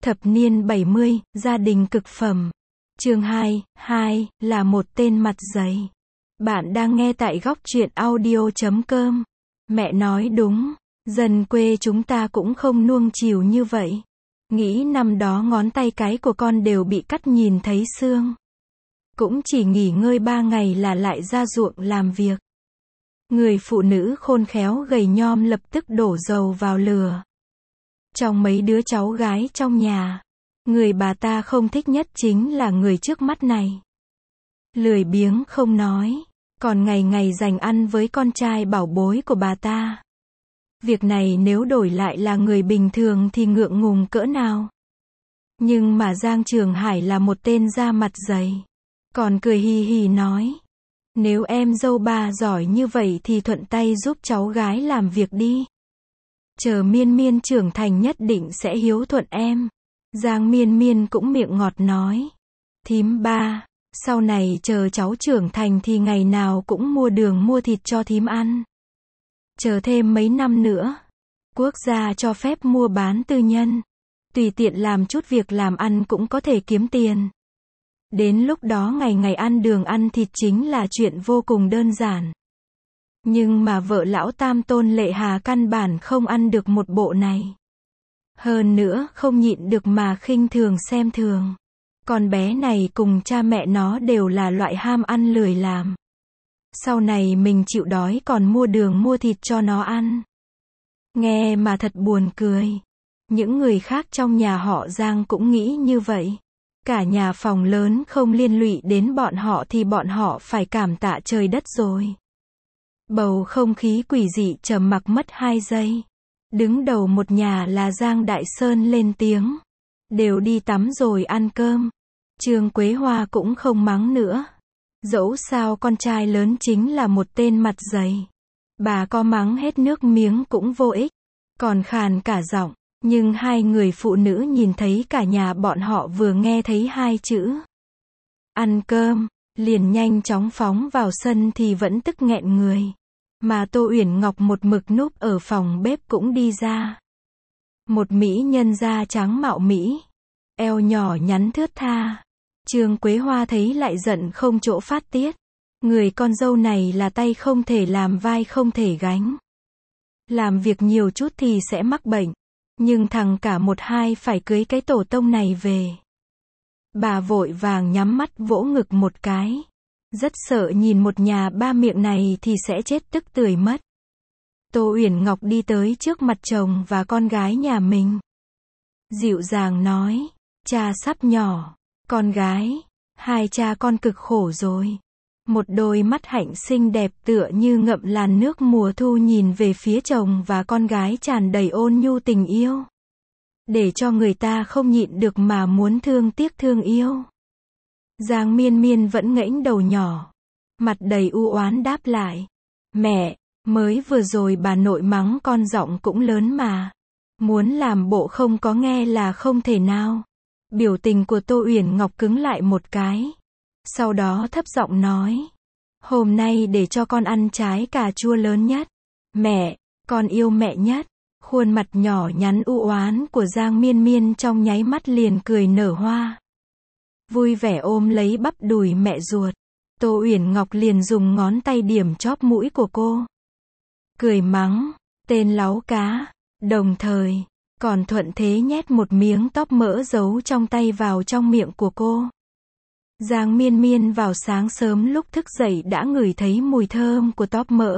Thập niên 70, gia đình cực phẩm. Chương 2 là một tên mặt dày. Bạn đang nghe tại góc truyện audio.com. Mẹ nói đúng, dân quê chúng ta cũng không nuông chiều như vậy. Nghĩ năm đó ngón tay cái của con đều bị cắt nhìn thấy xương. Cũng chỉ nghỉ ngơi 3 ngày là lại ra ruộng làm việc. Người phụ nữ khôn khéo gầy nhom lập tức đổ dầu vào lửa. Trong mấy đứa cháu gái trong nhà, người bà ta không thích nhất chính là người trước mắt này. Lười biếng không nói, còn ngày ngày dành ăn với con trai bảo bối của bà ta. Việc này nếu đổi lại là người bình thường thì ngượng ngùng cỡ nào. Nhưng mà Giang Trường Hải là một tên da mặt dày. Còn cười hì hì nói, nếu em dâu bà giỏi như vậy thì thuận tay giúp cháu gái làm việc đi. Chờ Miên Miên trưởng thành nhất định sẽ hiếu thuận em. Giang Miên Miên cũng miệng ngọt nói, thím ba, sau này chờ cháu trưởng thành thì ngày nào cũng mua đường mua thịt cho thím ăn. Chờ thêm mấy năm nữa, quốc gia cho phép mua bán tư nhân, tùy tiện làm chút việc làm ăn cũng có thể kiếm tiền. Đến lúc đó ngày ngày ăn đường ăn thịt chính là chuyện vô cùng đơn giản. Nhưng mà vợ lão tam Tôn Lệ Hà căn bản không ăn được một bộ này. Hơn nữa không nhịn được mà khinh thường xem thường. Con bé này cùng cha mẹ nó đều là loại ham ăn lười làm. Sau này mình chịu đói còn mua đường mua thịt cho nó ăn. Nghe mà thật buồn cười. Những người khác trong nhà họ Giang cũng nghĩ như vậy. Cả nhà phòng lớn không liên lụy đến bọn họ thì bọn họ phải cảm tạ trời đất rồi. Bầu không khí quỷ dị trầm mặc mất 2 giây. Đứng đầu một nhà là Giang Đại Sơn lên tiếng. Đều đi tắm rồi ăn cơm. Trương Quế Hoa cũng không mắng nữa. Dẫu sao con trai lớn chính là một tên mặt dày. Bà có mắng hết nước miếng cũng vô ích. Còn khàn cả giọng. Nhưng hai người phụ nữ nhìn thấy cả nhà bọn họ vừa nghe thấy 2 chữ ăn cơm, liền nhanh chóng phóng vào sân thì vẫn tức nghẹn người. Mà Tô Uyển Ngọc một mực núp ở phòng bếp cũng đi ra. Một mỹ nhân da trắng mạo mỹ, eo nhỏ nhắn thướt tha. Trương Quế Hoa thấy lại giận không chỗ phát tiết. Người con dâu này là tay không thể làm vai không thể gánh. Làm việc nhiều chút thì sẽ mắc bệnh. Nhưng thằng cả 1-2 phải cưới cái tổ tông này về. Bà vội vàng nhắm mắt vỗ ngực một cái. Rất sợ nhìn một nhà 3 miệng này thì sẽ chết tức tưởi mất. Tô Uyển Ngọc đi tới trước mặt chồng và con gái nhà mình. Dịu dàng nói, cha sắp nhỏ, con gái, 2 cha con cực khổ rồi. Một đôi mắt hạnh xinh đẹp tựa như ngậm làn nước mùa thu nhìn về phía chồng và con gái tràn đầy ôn nhu tình yêu. Để cho người ta không nhịn được mà muốn thương tiếc thương yêu. Giang Miên Miên vẫn ngẩng đầu nhỏ, mặt đầy u oán đáp lại. Mẹ, mới vừa rồi bà nội mắng con giọng cũng lớn mà. Muốn làm bộ không có nghe là không thể nào. Biểu tình của Tô Uyển Ngọc cứng lại một cái. Sau đó thấp giọng nói. Hôm nay để cho con ăn trái cà chua lớn nhất. Mẹ, con yêu mẹ nhất. Khuôn mặt nhỏ nhắn u oán của Giang Miên Miên trong nháy mắt liền cười nở hoa. Vui vẻ ôm lấy bắp đùi mẹ ruột. Tô Uyển Ngọc liền dùng ngón tay điểm chóp mũi của cô. Cười mắng, tên láu cá. Đồng thời, còn thuận thế nhét một miếng tóp mỡ giấu trong tay vào trong miệng của cô. Giang Miên Miên vào sáng sớm lúc thức dậy đã ngửi thấy mùi thơm của tóp mỡ.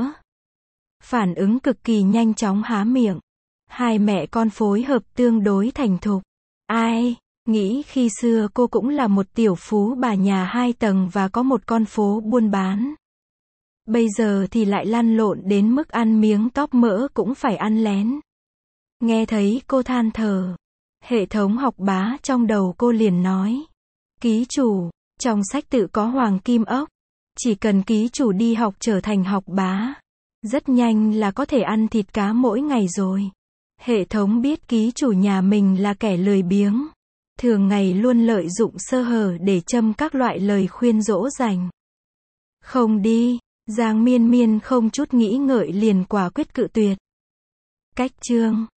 Phản ứng cực kỳ nhanh chóng há miệng. Hai mẹ con phối hợp tương đối thành thục. Ai, nghĩ khi xưa cô cũng là một tiểu phú bà nhà 2 tầng và có một con phố buôn bán. Bây giờ thì lại lăn lộn đến mức ăn miếng tóp mỡ cũng phải ăn lén. Nghe thấy cô than thở. Hệ thống học bá trong đầu cô liền nói. Ký chủ. Trong sách tự có hoàng kim ốc. Chỉ cần ký chủ đi học trở thành học bá. Rất nhanh là có thể ăn thịt cá mỗi ngày rồi. Hệ thống biết ký chủ nhà mình là kẻ lười biếng. Thường ngày luôn lợi dụng sơ hở để châm các loại lời khuyên dỗ dành. Không đi, Giang Miên Miên không chút nghĩ ngợi liền quả quyết cự tuyệt. Cách chương